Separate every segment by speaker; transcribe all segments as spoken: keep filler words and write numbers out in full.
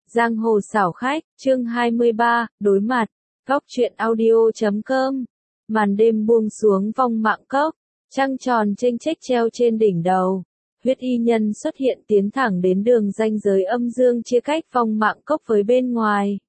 Speaker 1: Giang hồ xảo khách, chương hai mươi ba, đối mặt, góc truyện audio chấm com. Màn đêm buông xuống vong mạng cốc, trăng tròn chênh chếch treo trên đỉnh đầu. Huyết y nhân xuất hiện tiến thẳng đến đường ranh giới âm dương chia cách vong mạng cốc với bên ngoài.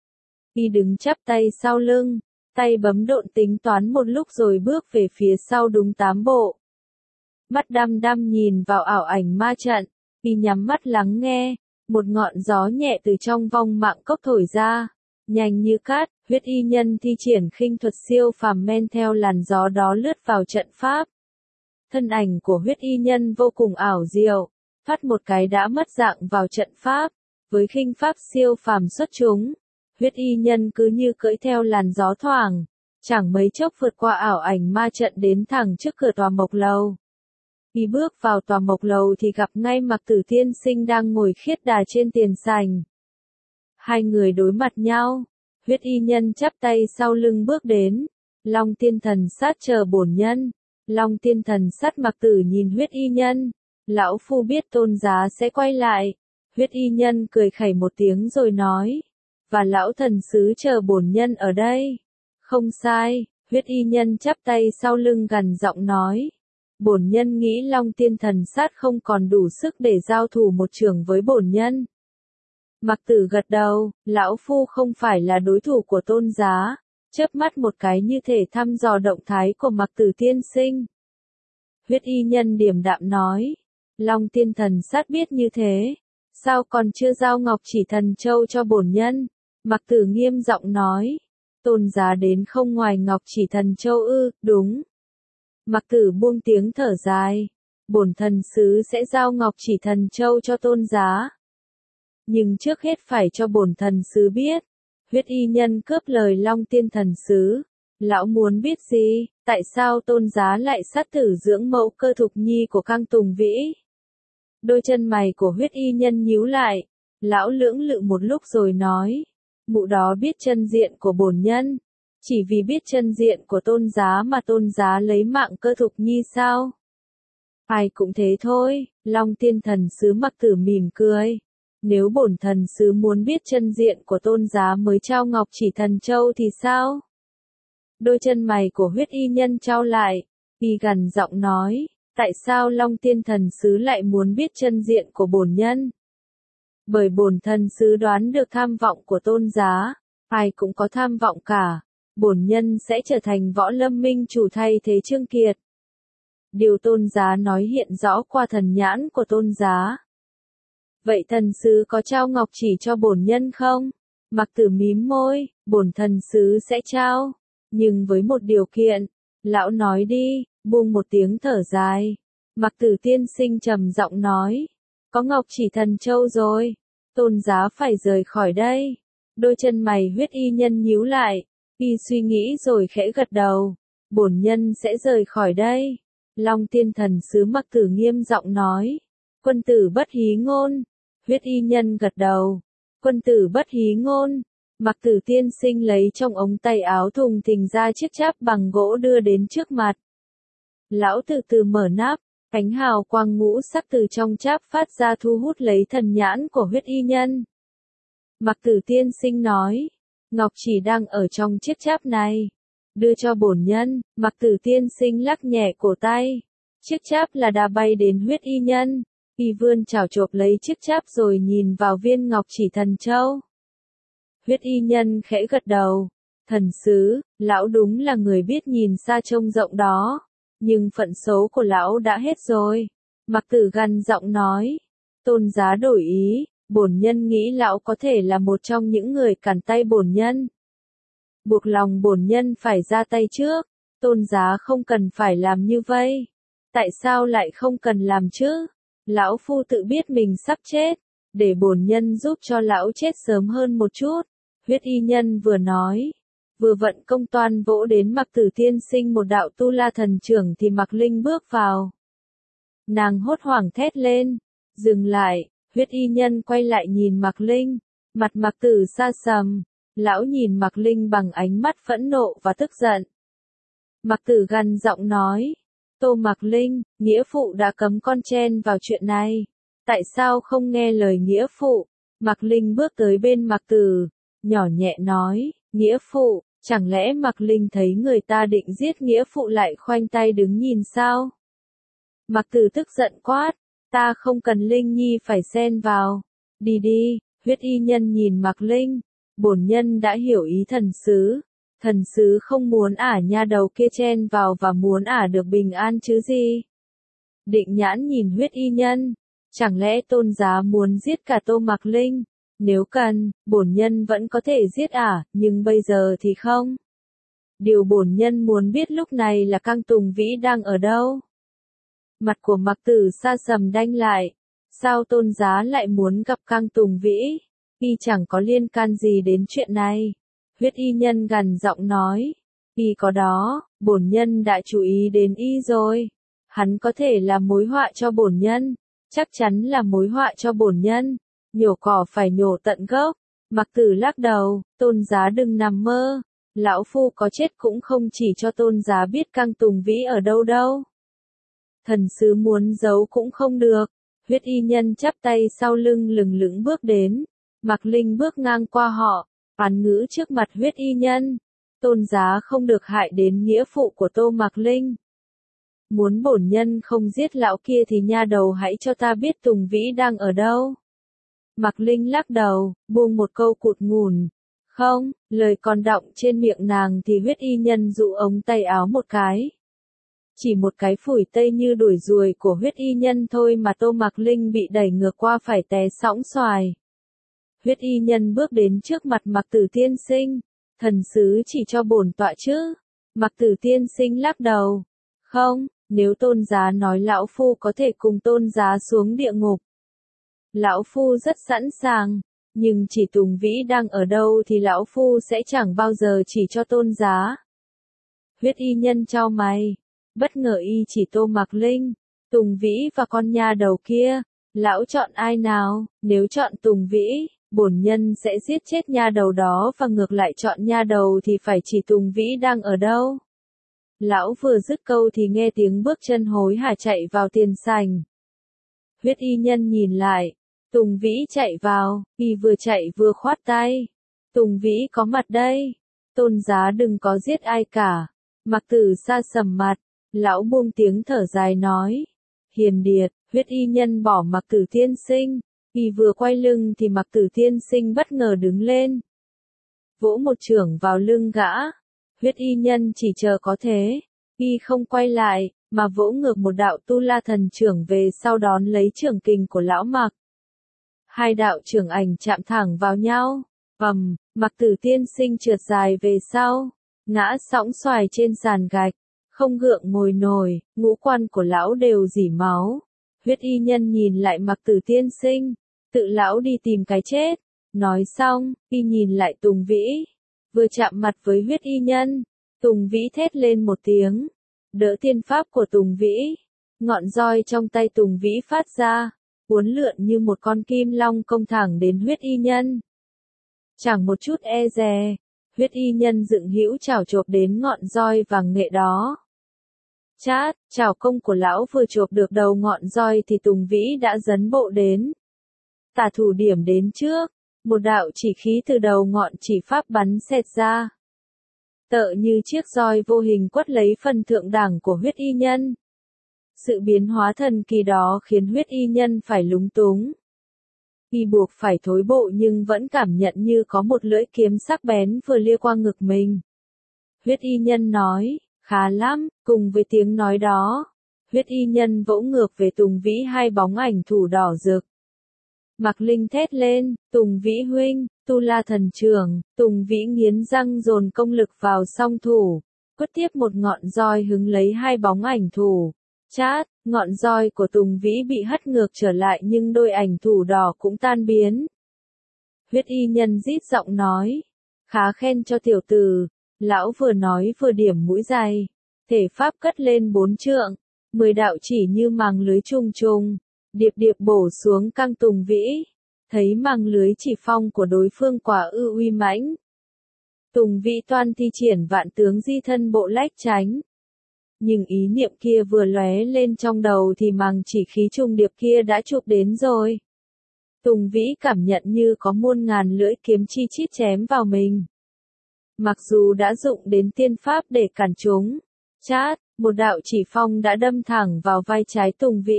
Speaker 1: Y đứng chắp tay sau lưng, tay bấm độn tính toán một lúc rồi bước về phía sau đúng tám bộ. Mắt đăm đăm nhìn vào ảo ảnh ma trận, y nhắm mắt lắng nghe. Một ngọn gió nhẹ từ trong vong mạng cốc thổi ra, nhanh như cát, huyết y nhân thi triển khinh thuật siêu phàm men theo làn gió đó lướt vào trận pháp. Thân ảnh của huyết y nhân vô cùng ảo diệu, thoát một cái đã mất dạng vào trận pháp, với khinh pháp siêu phàm xuất chúng, huyết y nhân cứ như cưỡi theo làn gió thoảng, chẳng mấy chốc vượt qua ảo ảnh ma trận đến thẳng trước cửa tòa mộc lầu. Khi bước vào tòa mộc lầu thì gặp ngay Mặc Tử tiên sinh đang ngồi khiết đà trên tiền sảnh. Hai người đối mặt nhau, huyết y nhân chắp tay sau lưng bước đến, Long tiên thần sát chờ bổn nhân. Long tiên thần sát Mặc Tử nhìn huyết y nhân, lão phu biết tôn giá sẽ quay lại. Huyết y nhân cười khẩy một tiếng rồi nói, và lão thần sứ chờ bổn nhân ở đây. Không sai, huyết y nhân chắp tay sau lưng gằn giọng nói. Bổn nhân nghĩ Long tiên thần sát không còn đủ sức để giao thủ một trường với bổn nhân. Mặc Tử gật đầu, lão phu không phải là đối thủ của tôn giá, chớp mắt một cái như thể thăm dò động thái của Mặc Tử tiên sinh. Huyết y nhân điềm đạm nói, Long tiên thần sát biết như thế, sao còn chưa giao ngọc chỉ thần châu cho bổn nhân? Mặc Tử nghiêm giọng nói, tôn giá đến không ngoài ngọc chỉ thần châu ư? Đúng. Mặc Tử buông tiếng thở dài, bổn thần sứ sẽ giao ngọc chỉ thần châu cho tôn giá. Nhưng trước hết phải cho bổn thần sứ biết. Huyết y nhân cướp lời Long tiên thần sứ. Lão muốn biết gì, tại sao tôn giá lại sát tử dưỡng mẫu Cơ Thục Nhi của Cang Tùng Vĩ? Đôi chân mày của huyết y nhân nhíu lại, lão lưỡng lự một lúc rồi nói, mụ đó biết chân diện của bổn nhân. Chỉ vì biết chân diện của tôn giá mà tôn giá lấy mạng Cơ Thục Nhi sao? Ai cũng thế thôi, Long tiên thần sứ Mặc Tử mỉm cười. Nếu bổn thần sứ muốn biết chân diện của tôn giá mới trao ngọc chỉ thần châu thì sao? Đôi chân mày của huyết y nhân trao lại, y gằn giọng nói, tại sao Long tiên thần sứ lại muốn biết chân diện của bổn nhân? Bởi bổn thần sứ đoán được tham vọng của tôn giá, ai cũng có tham vọng cả. Bổn nhân sẽ trở thành võ lâm minh chủ thay thế Trương Kiệt. Điều tôn giá nói hiện rõ qua thần nhãn của tôn giá. Vậy thần sứ có trao ngọc chỉ cho bổn nhân không? Mặc Tử mím môi, bổn thần sứ sẽ trao, nhưng với một điều kiện. Lão nói đi, buông một tiếng thở dài. Mặc Tử tiên sinh trầm giọng nói, có ngọc chỉ thần châu rồi, tôn giá phải rời khỏi đây. Đôi chân mày huyết y nhân nhíu lại. Y suy nghĩ rồi khẽ gật đầu, bổn nhân sẽ rời khỏi đây. Long tiên thần sứ Mặc Tử nghiêm giọng nói, quân tử bất hí ngôn. Huyết y nhân gật đầu, quân tử bất hí ngôn. Mặc Tử tiên sinh lấy trong ống tay áo thùng thình ra chiếc cháp bằng gỗ đưa đến trước mặt. Lão từ từ mở nắp, ánh hào quang ngũ sắc từ trong cháp phát ra thu hút lấy thần nhãn của huyết y nhân. Mặc Tử tiên sinh nói, ngọc chỉ đang ở trong chiếc cháp này. Đưa cho bổn nhân. Mặc Tử tiên sinh lắc nhẹ cổ tay. Chiếc cháp là đà bay đến huyết y nhân. Y vươn chảo chộp lấy chiếc cháp rồi nhìn vào viên ngọc chỉ thần châu. Huyết y nhân khẽ gật đầu. Thần sứ, lão đúng là người biết nhìn xa trông rộng đó. Nhưng phận số của lão đã hết rồi. Mặc Tử gằn giọng nói. Tôn giá đổi ý. Bổn nhân nghĩ lão có thể là một trong những người cản tay bổn nhân. Buộc lòng bổn nhân phải ra tay trước. Tôn giá không cần phải làm như vậy. Tại sao lại không cần làm chứ? Lão phu tự biết mình sắp chết. Để bổn nhân giúp cho lão chết sớm hơn một chút. Huyết y nhân vừa nói. Vừa vận công toan vỗ đến Mặc Tử tiên sinh một đạo tu la thần trưởng thì Mặc Linh bước vào. Nàng hốt hoảng thét lên. Dừng lại. Huyết y nhân quay lại nhìn Mặc Linh, mặt Mặc Tử sa sầm, lão nhìn Mặc Linh bằng ánh mắt phẫn nộ và tức giận. Mặc Tử gằn giọng nói, Tô Mặc Linh, nghĩa phụ đã cấm con chen vào chuyện này, tại sao không nghe lời nghĩa phụ? Mạc Linh bước tới bên Mạc Tử, nhỏ nhẹ nói, nghĩa phụ, chẳng lẽ Mạc Linh thấy người ta định giết nghĩa phụ lại khoanh tay đứng nhìn sao? Mạc Tử tức giận quát, ta không cần Linh Nhi phải xen vào, đi đi. Huyết y nhân nhìn Mạc Linh, bổn nhân đã hiểu ý thần sứ, thần sứ không muốn ả nha đầu kia chen vào và muốn ả được bình an chứ gì. Định Nhãn nhìn huyết y nhân, chẳng lẽ tôn giá muốn giết cả Tô Mạc Linh, nếu cần, bổn nhân vẫn có thể giết ả, nhưng bây giờ thì không. Điều bổn nhân muốn biết lúc này là Cang Tùng Vĩ đang ở đâu. Mặt của Mạc Tử sa sầm đanh lại. Sao tôn giá lại muốn gặp Cang Tùng Vĩ? Y chẳng có liên can gì đến chuyện này. Huyết y nhân gằn giọng nói. Y có đó, bổn nhân đã chú ý đến y rồi. Hắn có thể là mối họa cho bổn nhân. Chắc chắn là mối họa cho bổn nhân. Nhổ cỏ phải nhổ tận gốc. Mạc Tử lắc đầu, tôn giá đừng nằm mơ. Lão phu có chết cũng không chỉ cho tôn giá biết Cang Tùng Vĩ ở đâu đâu. Thần sứ muốn giấu cũng không được. Huyết y nhân chắp tay sau lưng lừng lững bước đến. Mạc Linh bước ngang qua họ, oán ngữ trước mặt huyết y nhân. Tôn giá không được hại đến nghĩa phụ của Tô Mạc Linh. Muốn bổn nhân không giết lão kia thì nha đầu hãy cho ta biết Tùng Vĩ đang ở đâu. Mạc Linh lắc đầu, buông một câu cụt ngùn. Không, lời còn đọng trên miệng nàng thì huyết y nhân dụ ống tay áo một cái. Chỉ một cái phủi tay như đuổi ruồi của huyết y nhân thôi mà Tô Mạc Linh bị đẩy ngược qua phải té sõng xoài. Huyết y nhân bước đến trước mặt Mạc Tử tiên sinh. Thần sứ chỉ cho bổn tọa chứ. Mạc Tử tiên sinh lắc đầu. Không, nếu tôn giá nói lão phu có thể cùng tôn giá xuống địa ngục. Lão phu rất sẵn sàng, nhưng chỉ Tùng Vĩ đang ở đâu thì lão phu sẽ chẳng bao giờ chỉ cho tôn giá. Huyết y nhân chau mày. Bất ngờ y chỉ Tô Mạc Linh, Tùng Vĩ và con nha đầu kia. Lão chọn ai nào? Nếu chọn Tùng Vĩ, bổn nhân sẽ giết chết nha đầu đó, và ngược lại chọn nha đầu thì phải chỉ Tùng Vĩ đang ở đâu. Lão vừa dứt câu thì nghe tiếng bước chân hối hả chạy vào tiền sảnh. Huyết y nhân nhìn lại, Tùng Vĩ chạy vào, y vừa chạy vừa khoát tay. Tùng Vĩ có mặt đây, tôn giá đừng có giết ai cả. Mạc Tử sa sầm mặt, lão buông tiếng thở dài nói. Hiền điệt, huyết y nhân bỏ Mạc Tử tiên sinh, y vừa quay lưng thì Mạc Tử tiên sinh bất ngờ đứng lên. Vỗ một chưởng vào lưng gã, huyết y nhân chỉ chờ có thế, y không quay lại, mà vỗ ngược một đạo tu la thần chưởng về sau đón lấy chưởng kình của lão Mạc. Hai đạo chưởng ảnh chạm thẳng vào nhau, ầm, Mạc Tử tiên sinh trượt dài về sau, ngã sõng xoài trên sàn gạch, không gượng ngồi nổi, ngũ quan của lão đều rỉ máu. Huyết y nhân nhìn lại Mạc Tử tiên sinh, tự lão đi tìm cái chết. Nói xong, y nhìn lại Tùng Vĩ, vừa chạm mặt với huyết y nhân, Tùng Vĩ thét lên một tiếng, đỡ tiên pháp của Tùng Vĩ. Ngọn roi trong tay Tùng Vĩ phát ra, uốn lượn như một con kim long công thẳng đến huyết y nhân. Chẳng một chút e dè, huyết y nhân dựng hữu chảo chộp đến ngọn roi vàng nghệ đó. Chát, chảo công của lão vừa chộp được đầu ngọn roi thì Tùng Vĩ đã dấn bộ đến. Tả thủ điểm đến trước, một đạo chỉ khí từ đầu ngọn chỉ pháp bắn xẹt ra. Tợ như chiếc roi vô hình quất lấy phần thượng đẳng của huyết y nhân. Sự biến hóa thần kỳ đó khiến huyết y nhân phải lúng túng. Y buộc phải thối bộ nhưng vẫn cảm nhận như có một lưỡi kiếm sắc bén vừa lia qua ngực mình. Huyết y nhân nói, khá lắm, cùng với tiếng nói đó. Huyết y nhân vỗ ngược về Tùng Vĩ hai bóng ảnh thủ đỏ rực. Mạc Linh thét lên, Tùng Vĩ huynh, tu la thần trưởng. Tùng Vĩ nghiến răng dồn công lực vào song thủ, quất tiếp một ngọn roi hứng lấy hai bóng ảnh thủ. Chát, ngọn roi của Tùng Vĩ bị hất ngược trở lại nhưng đôi ảnh thủ đỏ cũng tan biến. Huyết y nhân rít giọng nói, khá khen cho tiểu tử. Lão vừa nói vừa điểm mũi dài, thể pháp cất lên bốn trượng, mười đạo chỉ như màng lưới trùng trùng, điệp điệp bổ xuống Cang Tùng Vĩ. Thấy màng lưới chỉ phong của đối phương quả ư uy mãnh. Tùng Vĩ toan thi triển vạn tướng di thân bộ lách tránh. Nhưng ý niệm kia vừa lóe lên trong đầu thì màng chỉ khí trùng điệp kia đã chụp đến rồi. Tùng Vĩ cảm nhận như có muôn ngàn lưỡi kiếm chi chít chém vào mình. Mặc dù đã dụng đến tiên pháp để cản chúng, chát, một đạo chỉ phong đã đâm thẳng vào vai trái Tùng Vĩ.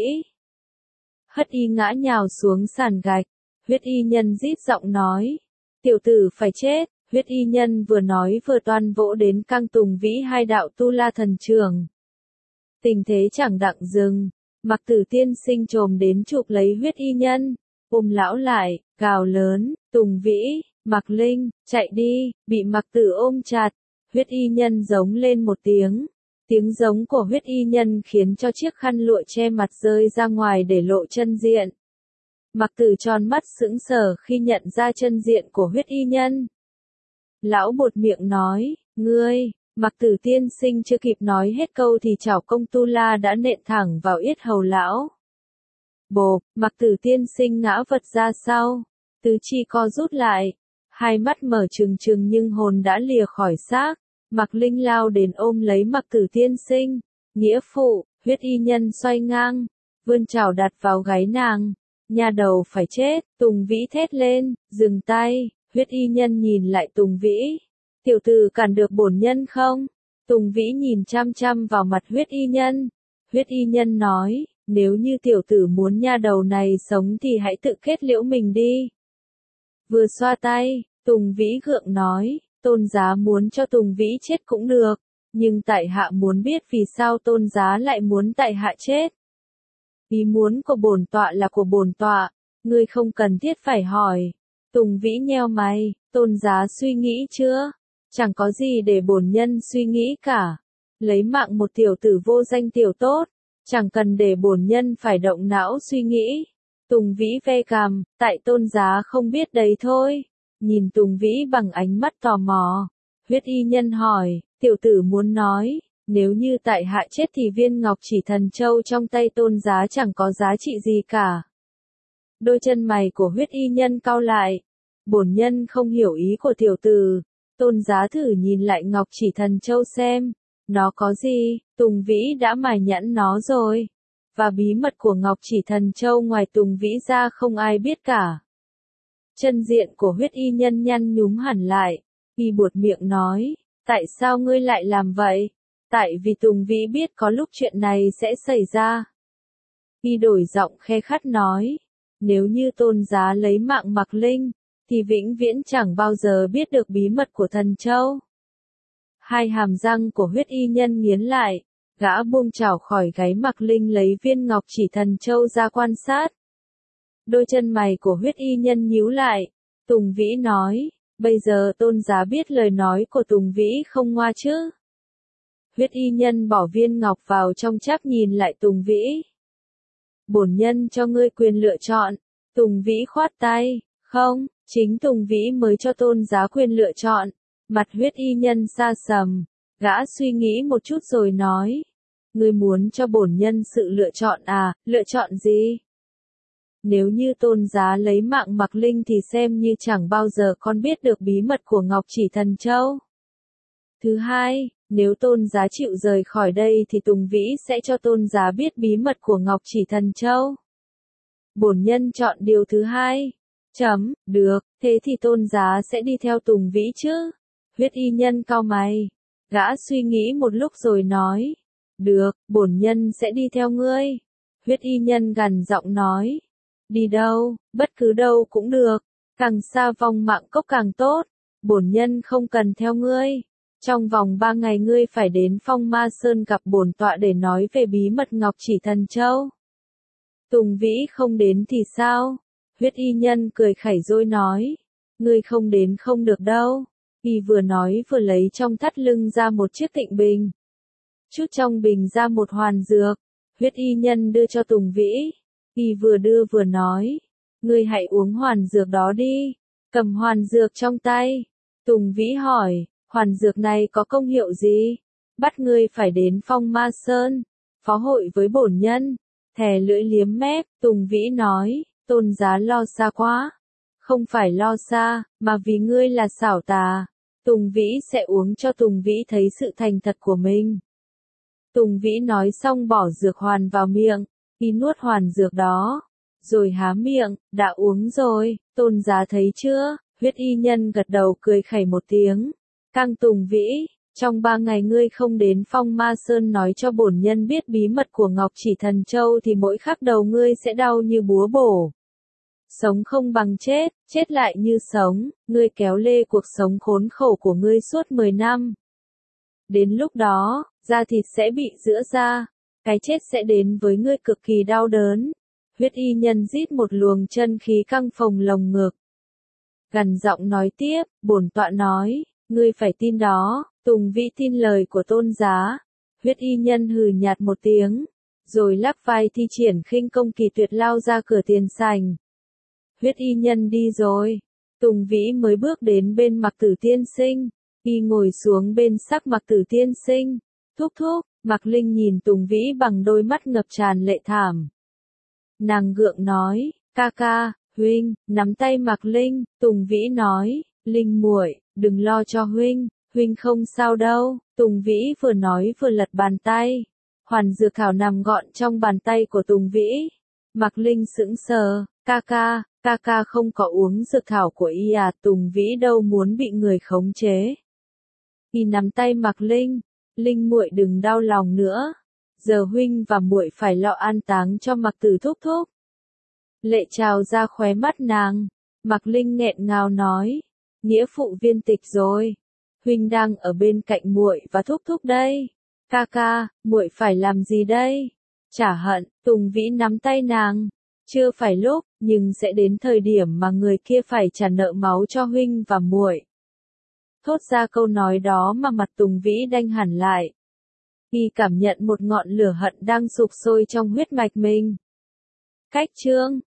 Speaker 1: Hất Y ngã nhào xuống sàn gạch, Huyết Y Nhân rít giọng nói, tiểu tử phải chết. Huyết Y Nhân vừa nói vừa toan vỗ đến căng Tùng Vĩ hai đạo tu la thần trường. Tình thế chẳng đặng dừng, Mặc Tử tiên sinh trồm đến chụp lấy Huyết Y Nhân, ôm lão lại, gào lớn, Tùng Vĩ, Mặc Linh, chạy đi, bị Mặc Tử ôm chặt. Huyết Y Nhân giống lên một tiếng. Tiếng giống của Huyết Y Nhân khiến cho chiếc khăn lụa che mặt rơi ra ngoài để lộ chân diện. Mặc Tử tròn mắt sững sờ khi nhận ra chân diện của Huyết Y Nhân. Lão buột miệng nói, ngươi, Mặc Tử tiên sinh chưa kịp nói hết câu thì chảo công tu la đã nện thẳng vào yết hầu lão. Bộp, Mặc Tử tiên sinh ngã vật ra sau, tứ chi co rút lại, hai mắt mở trừng trừng nhưng hồn đã lìa khỏi xác. Mặc Linh lao đến ôm lấy Mặc Tử tiên sinh, nghĩa phụ. Huyết Y Nhân xoay ngang, vươn chảo đặt vào gáy nàng. Nhà đầu phải chết. Tùng Vĩ thét lên, dừng tay. Huyết Y Nhân nhìn lại Tùng Vĩ, tiểu tử cản được bổn nhân không? Tùng Vĩ nhìn chăm chăm vào mặt Huyết Y Nhân. Huyết Y Nhân nói, nếu như tiểu tử muốn nha đầu này sống thì hãy tự kết liễu mình đi. Vừa xoa tay, Tùng Vĩ gượng nói, tôn giá muốn cho Tùng Vĩ chết cũng được, nhưng tại hạ muốn biết vì sao tôn giá lại muốn tại hạ chết. Ý muốn của bổn tọa là của bổn tọa, ngươi không cần thiết phải hỏi. Tùng Vĩ nheo mày, tôn giá suy nghĩ chưa? Chẳng có gì để bổn nhân suy nghĩ cả. Lấy mạng một tiểu tử vô danh tiểu tốt, chẳng cần để bổn nhân phải động não suy nghĩ. Tùng Vĩ ve cằm, tại tôn giá không biết đấy thôi. Nhìn Tùng Vĩ bằng ánh mắt tò mò. Huyết Y Nhân hỏi, tiểu tử muốn nói, nếu như tại hạ chết thì viên ngọc chỉ thần châu trong tay tôn giá chẳng có giá trị gì cả. Đôi chân mày của Huyết Y Nhân cau lại. Bổn nhân không hiểu ý của tiểu tử. Tôn giá thử nhìn lại ngọc chỉ thần châu xem. Nó có gì? Tùng Vĩ đã mài nhẵn nó rồi. Và bí mật của ngọc chỉ thần châu ngoài Tùng Vĩ ra không ai biết cả. Chân diện của Huyết Y Nhân nhăn nhúm hẳn lại. Y buột miệng nói, tại sao ngươi lại làm vậy? Tại vì Tùng Vĩ biết có lúc chuyện này sẽ xảy ra. Y đổi giọng khe khắt nói, nếu như tôn giá lấy mạng Mặc Linh, thì vĩnh viễn chẳng bao giờ biết được bí mật của thần châu. Hai hàm răng của Huyết Y Nhân nghiến lại, gã buông chảo khỏi gáy Mặc Linh lấy viên ngọc chỉ thần châu ra quan sát. Đôi chân mày của Huyết Y Nhân nhíu lại. Tùng Vĩ nói, bây giờ tôn giá biết lời nói của Tùng Vĩ không ngoa chứ. Huyết Y Nhân bỏ viên ngọc vào trong cháp nhìn lại Tùng Vĩ. Bổn nhân cho ngươi quyền lựa chọn. Tùng Vĩ khoát tay, không, chính Tùng Vĩ mới cho tôn giá quyền lựa chọn. Mặt Huyết Y Nhân sa sầm, gã suy nghĩ một chút rồi nói, ngươi muốn cho bổn nhân sự lựa chọn à, lựa chọn gì? Nếu như tôn giá lấy mạng Mặc Linh thì xem như chẳng bao giờ con biết được bí mật của ngọc chỉ thần châu. Thứ hai, nếu tôn giá chịu rời khỏi đây thì Tùng Vĩ sẽ cho tôn giá biết bí mật của ngọc chỉ thần châu. Bổn nhân chọn điều thứ hai. Chấm, được, thế thì tôn giá sẽ đi theo Tùng Vĩ chứ? Huyết Y Nhân cau mày. Gã suy nghĩ một lúc rồi nói, được, bổn nhân sẽ đi theo ngươi. Huyết Y Nhân gằn giọng nói, đi đâu, bất cứ đâu cũng được, càng xa vòng mạng cốc càng tốt, bổn nhân không cần theo ngươi. Trong vòng ba ngày ngươi phải đến Phong Ma Sơn gặp bổn tọa để nói về bí mật ngọc chỉ thần châu. Tùng Vĩ không đến thì sao? Huyết Y Nhân cười khẩy rồi nói, ngươi không đến không được đâu. Y vừa nói vừa lấy trong thắt lưng ra một chiếc tịnh bình. Chút trong bình ra một hoàn dược. Huyết Y Nhân đưa cho Tùng Vĩ. Y vừa đưa vừa nói, ngươi hãy uống hoàn dược đó đi. Cầm hoàn dược trong tay. Tùng Vĩ hỏi, hoàn dược này có công hiệu gì? Bắt ngươi phải đến Phong Ma Sơn, phó hội với bổn nhân. Thè lưỡi liếm mép, Tùng Vĩ nói, tôn giá lo xa quá. Không phải lo xa, mà vì ngươi là xảo tà. Tùng Vĩ sẽ uống cho Tùng Vĩ thấy sự thành thật của mình. Tùng Vĩ nói xong bỏ dược hoàn vào miệng, y nuốt hoàn dược đó. rồi há miệng, đã uống rồi, Tôn Giá thấy chưa? Huyết y nhân gật đầu cười khẩy một tiếng. Cang Tùng Vĩ, trong ba ngày ngươi không đến Phong Ma Sơn nói cho bổn nhân biết bí mật của Ngọc Chỉ Thần Châu thì mỗi khắc đầu ngươi sẽ đau như búa bổ. Sống không bằng chết, chết lại như sống, ngươi kéo lê cuộc sống khốn khổ của ngươi suốt mười năm. Đến lúc đó, da thịt sẽ bị giữa ra, cái chết sẽ đến với ngươi cực kỳ đau đớn. Huyết y nhân rít một luồng chân khí căng phồng lồng ngực. Gằn giọng nói tiếp, bổn tọa nói, ngươi phải tin đó. Tùng Vĩ tin lời của Tôn Giá. Huyết y nhân hừ nhạt một tiếng, rồi lắc vai thi triển khinh công kỳ tuyệt lao ra cửa tiền sảnh. Huyết y nhân đi rồi. Tùng Vĩ mới bước đến bên Mặc Tử tiên sinh. Y ngồi xuống bên sắc Mặc Tử tiên sinh. Thúc thúc, Mạc Linh nhìn Tùng Vĩ bằng đôi mắt ngập tràn lệ thảm. Nàng gượng nói, ca ca, huynh, nắm tay Mạc Linh. Tùng Vĩ nói, Linh muội, đừng lo cho huynh, huynh không sao đâu. Tùng Vĩ vừa nói vừa lật bàn tay. Hoàn dược thảo nằm gọn trong bàn tay của Tùng Vĩ. Mạc Linh sững sờ, ca ca, ca ca không có uống dược thảo của y à? Tùng Vĩ đâu muốn bị người khống chế. Y nắm tay Mạc Linh, Linh muội đừng đau lòng nữa. Giờ huynh và muội phải lo an táng cho Mạc Tử thúc thúc. Lệ trào ra khóe mắt nàng. Mạc Linh nghẹn ngào nói, nghĩa phụ viên tịch rồi. Huynh đang ở bên cạnh muội và thúc thúc đây. Ca ca, muội phải làm gì đây? Trả hận. Tùng Vĩ nắm tay nàng. Chưa phải lúc, nhưng sẽ đến thời điểm mà người kia phải trả nợ máu cho huynh và muội. Thốt ra câu nói đó mà mặt Tùng Vĩ đanh hẳn lại. Y cảm nhận một ngọn lửa hận đang sục sôi trong huyết mạch mình. Cách chương